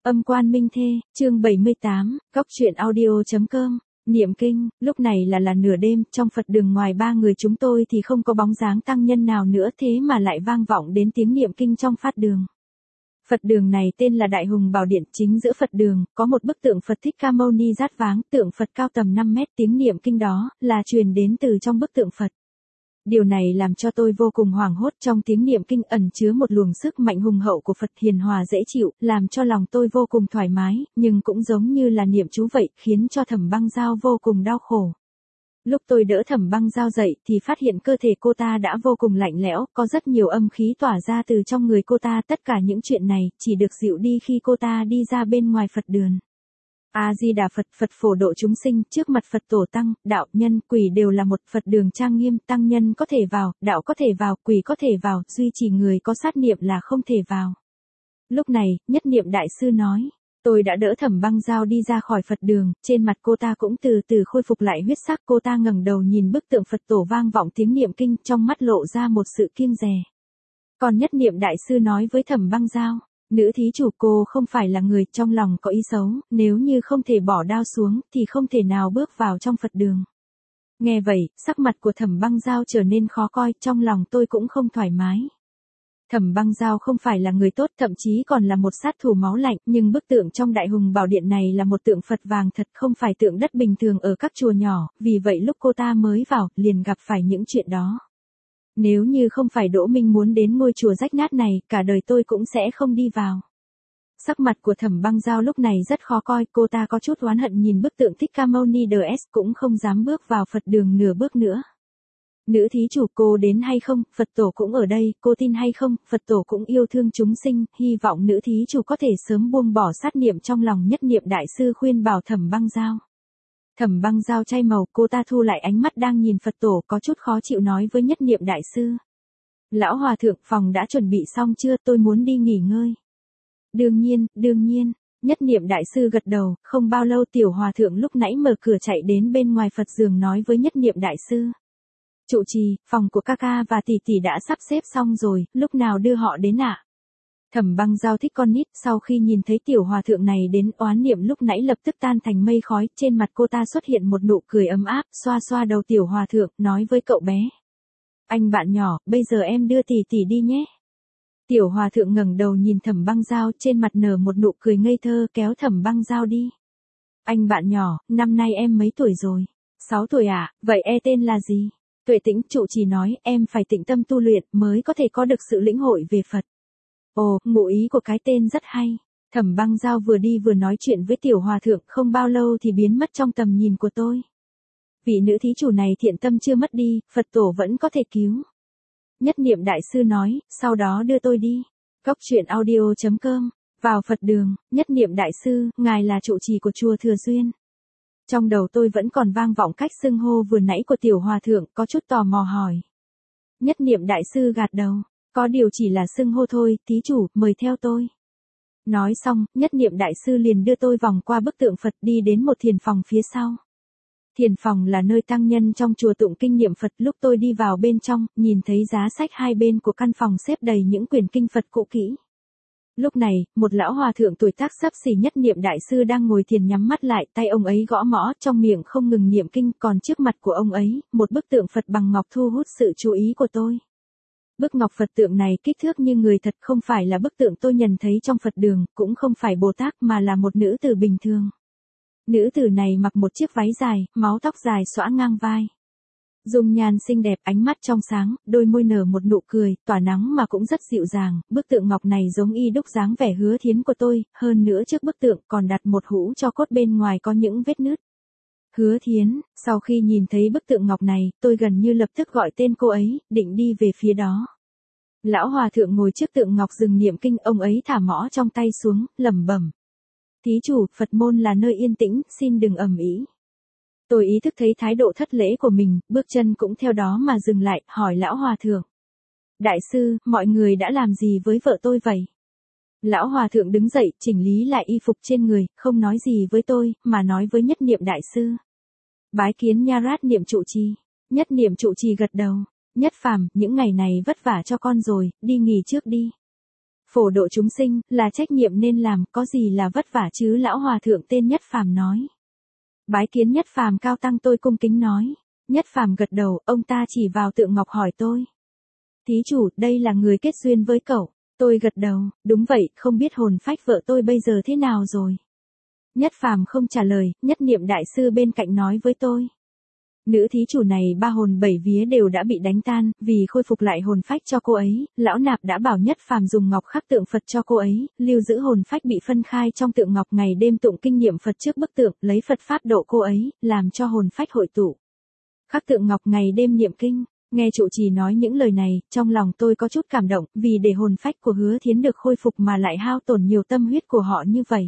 Âm quan minh thê, chương 78, góc truyện audio.com, niệm kinh, lúc này là nửa đêm, trong Phật đường ngoài ba người chúng tôi thì không có bóng dáng tăng nhân nào nữa thế mà lại vang vọng đến tiếng niệm kinh trong Pháp đường. Phật đường này tên là Đại Hùng Bảo Điện, chính giữa Phật đường, có một bức tượng Phật Thích Ca Mâu Ni dát váng, tượng Phật cao tầm 5 mét, tiếng niệm kinh đó là truyền đến từ trong bức tượng Phật. Điều này làm cho tôi vô cùng hoảng hốt, trong tiếng niệm kinh ẩn chứa một luồng sức mạnh hùng hậu của Phật hiền hòa dễ chịu, làm cho lòng tôi vô cùng thoải mái, nhưng cũng giống như là niệm chú vậy, khiến cho Thẩm Băng Giao vô cùng đau khổ. Lúc tôi đỡ Thẩm Băng Giao dậy thì phát hiện cơ thể cô ta đã vô cùng lạnh lẽo, có rất nhiều âm khí tỏa ra từ trong người cô ta, tất cả những chuyện này chỉ được dịu đi khi cô ta đi ra bên ngoài Phật đường. A-di-đà Phật, Phật phổ độ chúng sinh, trước mặt Phật tổ tăng, đạo, nhân, quỷ đều là một, Phật đường trang nghiêm, tăng nhân có thể vào, đạo có thể vào, quỷ có thể vào, duy chỉ người có sát niệm là không thể vào. Lúc này, Nhất Niệm Đại Sư nói, tôi đã đỡ Thẩm Băng Giao đi ra khỏi Phật đường, trên mặt cô ta cũng từ từ khôi phục lại huyết sắc, cô ta ngẩng đầu nhìn bức tượng Phật tổ vang vọng tiếng niệm kinh, trong mắt lộ ra một sự kiêng dè. Còn Nhất Niệm Đại Sư nói với Thẩm Băng Giao, nữ thí chủ, cô không phải là người trong lòng có ý xấu, nếu như không thể bỏ đao xuống thì không thể nào bước vào trong Phật đường. Nghe vậy, sắc mặt của Thẩm Băng Giao trở nên khó coi, trong lòng tôi cũng không thoải mái. Thẩm Băng Giao không phải là người tốt, thậm chí còn là một sát thủ máu lạnh, nhưng bức tượng trong Đại Hùng Bảo Điện này là một tượng Phật vàng thật, không phải tượng đất bình thường ở các chùa nhỏ, vì vậy lúc cô ta mới vào, liền gặp phải những chuyện đó. Nếu như không phải Đỗ Minh muốn đến ngôi chùa rách nát này, cả đời tôi cũng sẽ không đi vào. Sắc mặt của Thẩm Băng Giao lúc này rất khó coi, cô ta có chút oán hận nhìn bức tượng Thích Ca Mâu Ni DS, cũng không dám bước vào Phật đường nửa bước nữa. Nữ thí chủ, cô đến hay không, Phật tổ cũng ở đây, cô tin hay không, Phật tổ cũng yêu thương chúng sinh, hy vọng nữ thí chủ có thể sớm buông bỏ sát niệm trong lòng. Nhất Niệm Đại Sư khuyên bảo Thẩm Băng Giao. Thẩm Băng Giao chay màu, cô ta thu lại ánh mắt đang nhìn Phật tổ, có chút khó chịu nói với Nhất Niệm Đại Sư. Lão Hòa Thượng, phòng đã chuẩn bị xong chưa, tôi muốn đi nghỉ ngơi. Đương nhiên, Nhất Niệm Đại Sư gật đầu, không bao lâu Tiểu Hòa Thượng lúc nãy mở cửa chạy đến bên ngoài Phật giường nói với Nhất Niệm Đại Sư. Trụ trì, phòng của ca ca và tỷ tỷ đã sắp xếp xong rồi, lúc nào đưa họ đến ạ? Thẩm Băng Giao thích con nít, sau khi nhìn thấy Tiểu Hòa Thượng này đến, oán niệm lúc nãy lập tức tan thành mây khói, trên mặt cô ta xuất hiện một nụ cười ấm áp, xoa xoa đầu Tiểu Hòa Thượng, nói với cậu bé. Anh bạn nhỏ, bây giờ em đưa tỷ tỷ đi nhé. Tiểu Hòa Thượng ngẩng đầu nhìn Thẩm Băng Giao, trên mặt nở một nụ cười ngây thơ, kéo Thẩm Băng Giao đi. Anh bạn nhỏ, năm nay em mấy tuổi rồi? 6 tuổi ạ, vậy tên là gì? Tuệ Tĩnh. Trụ trì nói, em phải tĩnh tâm tu luyện mới có thể có được sự lĩnh hội về Phật. Ồ, ngụ ý của cái tên rất hay. Thẩm Băng Giao vừa đi vừa nói chuyện với Tiểu Hòa Thượng, không bao lâu thì biến mất trong tầm nhìn của tôi. Vị nữ thí chủ này thiện tâm chưa mất đi, Phật tổ vẫn có thể cứu. Nhất Niệm Đại Sư nói, sau đó đưa tôi đi. Góc truyện audio.com, vào Phật đường, Nhất Niệm Đại Sư, ngài là trụ trì của chùa Thừa Duyên. Trong đầu tôi vẫn còn vang vọng cách xưng hô vừa nãy của Tiểu Hòa Thượng, có chút tò mò hỏi. Nhất Niệm Đại Sư gật đầu, có điều chỉ là xưng hô thôi, thí chủ, mời theo tôi. Nói xong, Nhất Niệm Đại Sư liền đưa tôi vòng qua bức tượng Phật đi đến một thiền phòng phía sau. Thiền phòng là nơi tăng nhân trong chùa tụng kinh niệm Phật, lúc tôi đi vào bên trong, nhìn thấy giá sách hai bên của căn phòng xếp đầy những quyển kinh Phật cũ kỹ. Lúc này, một lão hòa thượng tuổi tác xấp xỉ Nhất Niệm Đại Sư đang ngồi thiền nhắm mắt lại, tay ông ấy gõ mõ, trong miệng không ngừng niệm kinh, còn trước mặt của ông ấy, một bức tượng Phật bằng ngọc thu hút sự chú ý của tôi. Bức ngọc Phật tượng này kích thước như người thật, không phải là bức tượng tôi nhìn thấy trong Phật đường, cũng không phải Bồ Tát mà là một nữ tử bình thường. Nữ tử này mặc một chiếc váy dài, mái tóc dài xõa ngang vai. Dung nhan xinh đẹp, ánh mắt trong sáng, đôi môi nở một nụ cười, tỏa nắng mà cũng rất dịu dàng, bức tượng ngọc này giống y đúc dáng vẻ Hứa Thiến của tôi, hơn nữa trước bức tượng còn đặt một hũ tro cốt bên ngoài có những vết nứt. Hứa Thiến, sau khi nhìn thấy bức tượng ngọc này, tôi gần như lập tức gọi tên cô ấy, định đi về phía đó. Lão Hòa Thượng ngồi trước tượng ngọc dừng niệm kinh, ông ấy thả mõ trong tay xuống, lẩm bẩm. Thí chủ, Phật môn là nơi yên tĩnh, xin đừng ầm ĩ. Tôi ý thức thấy thái độ thất lễ của mình, bước chân cũng theo đó mà dừng lại, hỏi Lão Hòa Thượng. Đại sư, mọi người đã làm gì với vợ tôi vậy? Lão Hòa Thượng đứng dậy, chỉnh lý lại y phục trên người, không nói gì với tôi, mà nói với Nhất Niệm Đại Sư. Bái kiến Nha Rát Niệm trụ trì. Nhất Niệm trụ trì gật đầu. Nhất Phàm, những ngày này vất vả cho con rồi, đi nghỉ trước đi. Phổ độ chúng sinh, là trách nhiệm nên làm, có gì là vất vả chứ, lão hòa thượng tên Nhất Phàm nói. Bái kiến Nhất Phàm cao tăng, tôi cung kính nói. Nhất Phàm gật đầu, ông ta chỉ vào tượng ngọc hỏi tôi. Thí chủ, đây là người kết duyên với cậu. Tôi gật đầu, đúng vậy, không biết hồn phách vợ tôi bây giờ thế nào rồi. Nhất Phàm không trả lời, Nhất Niệm đại sư bên cạnh nói với tôi. Nữ thí chủ này 3 hồn 7 vía đều đã bị đánh tan, vì khôi phục lại hồn phách cho cô ấy, lão nạp đã bảo Nhất Phàm dùng ngọc khắc tượng Phật cho cô ấy, lưu giữ hồn phách bị phân khai trong tượng ngọc, ngày đêm tụng kinh niệm Phật trước bức tượng, lấy Phật pháp độ cô ấy, làm cho hồn phách hội tụ. Khắc tượng ngọc ngày đêm niệm kinh. Nghe trụ trì nói những lời này, trong lòng tôi có chút cảm động, vì để hồn phách của Hứa Thiến được khôi phục mà lại hao tổn nhiều tâm huyết của họ như vậy.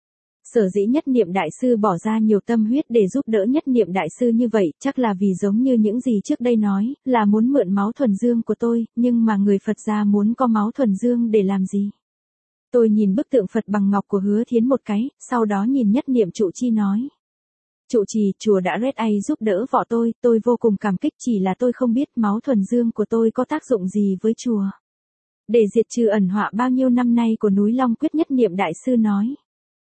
Sở dĩ Nhất Niệm đại sư bỏ ra nhiều tâm huyết để giúp đỡ Nhất Niệm đại sư như vậy, chắc là vì giống như những gì trước đây nói, là muốn mượn máu thuần dương của tôi, nhưng mà người Phật gia muốn có máu thuần dương để làm gì? Tôi nhìn bức tượng Phật bằng ngọc của Hứa Thiến một cái, sau đó nhìn Nhất Niệm trụ trì nói. Trụ trì, chùa đã Red A giúp đỡ vợ tôi vô cùng cảm kích, chỉ là tôi không biết máu thuần dương của tôi có tác dụng gì với chùa. Để diệt trừ ẩn họa bao nhiêu năm nay của núi Long Quyết, Nhất Niệm đại sư nói.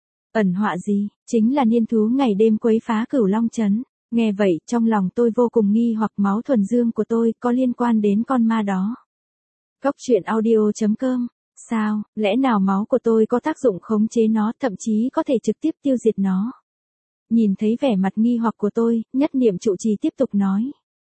Ẩn họa gì? Chính là niên thú ngày đêm quấy phá Cửu Long trấn. Nghe vậy, trong lòng tôi vô cùng nghi hoặc máu thuần dương của tôi có liên quan đến con ma đó. Góc truyện audio.com. Sao, lẽ nào máu của tôi có tác dụng khống chế nó, thậm chí có thể trực tiếp tiêu diệt nó? Nhìn thấy vẻ mặt nghi hoặc của tôi, Nhất Niệm trụ trì tiếp tục nói.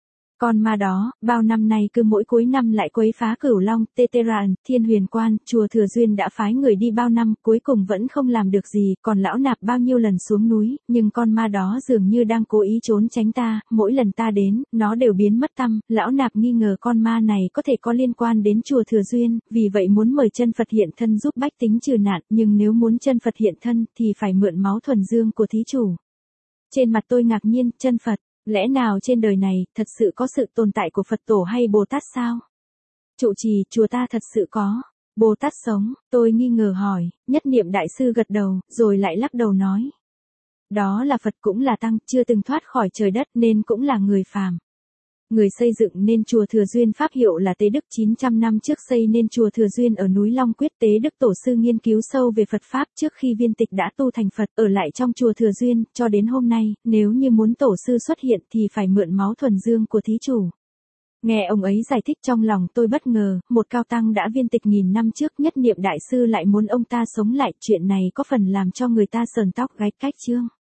Con ma đó, bao năm nay cứ mỗi cuối năm lại quấy phá Cửu Long, Teteran, Thiên Huyền Quan, chùa Thừa Duyên đã phái người đi bao năm, cuối cùng vẫn không làm được gì, còn lão nạp bao nhiêu lần xuống núi, nhưng con ma đó dường như đang cố ý trốn tránh ta, mỗi lần ta đến, nó đều biến mất tăm, lão nạp nghi ngờ con ma này có thể có liên quan đến chùa Thừa Duyên, vì vậy muốn mời chân Phật hiện thân giúp bách tính trừ nạn, nhưng nếu muốn chân Phật hiện thân thì phải mượn máu thuần dương của thí chủ. Trên mặt tôi ngạc nhiên, chân Phật. Lẽ nào trên đời này, thật sự có sự tồn tại của Phật tổ hay Bồ Tát sao? Trụ trì, chùa ta thật sự có. Bồ Tát sống, tôi nghi ngờ hỏi, Nhất Niệm đại sư gật đầu, rồi lại lắc đầu nói. Đó là Phật cũng là Tăng, chưa từng thoát khỏi trời đất nên cũng là người phàm. Người xây dựng nên chùa Thừa Duyên pháp hiệu là Tế Đức, 900 năm trước xây nên chùa Thừa Duyên ở núi Long Quyết. Tế Đức tổ sư nghiên cứu sâu về Phật Pháp trước khi viên tịch đã tu thành Phật, ở lại trong chùa Thừa Duyên, cho đến hôm nay, nếu như muốn tổ sư xuất hiện thì phải mượn máu thuần dương của thí chủ. Nghe ông ấy giải thích trong lòng tôi bất ngờ, một cao tăng đã viên tịch nghìn năm trước, Nhất Niệm đại sư lại muốn ông ta sống lại, chuyện này có phần làm cho người ta sờn tóc gáy cách chương.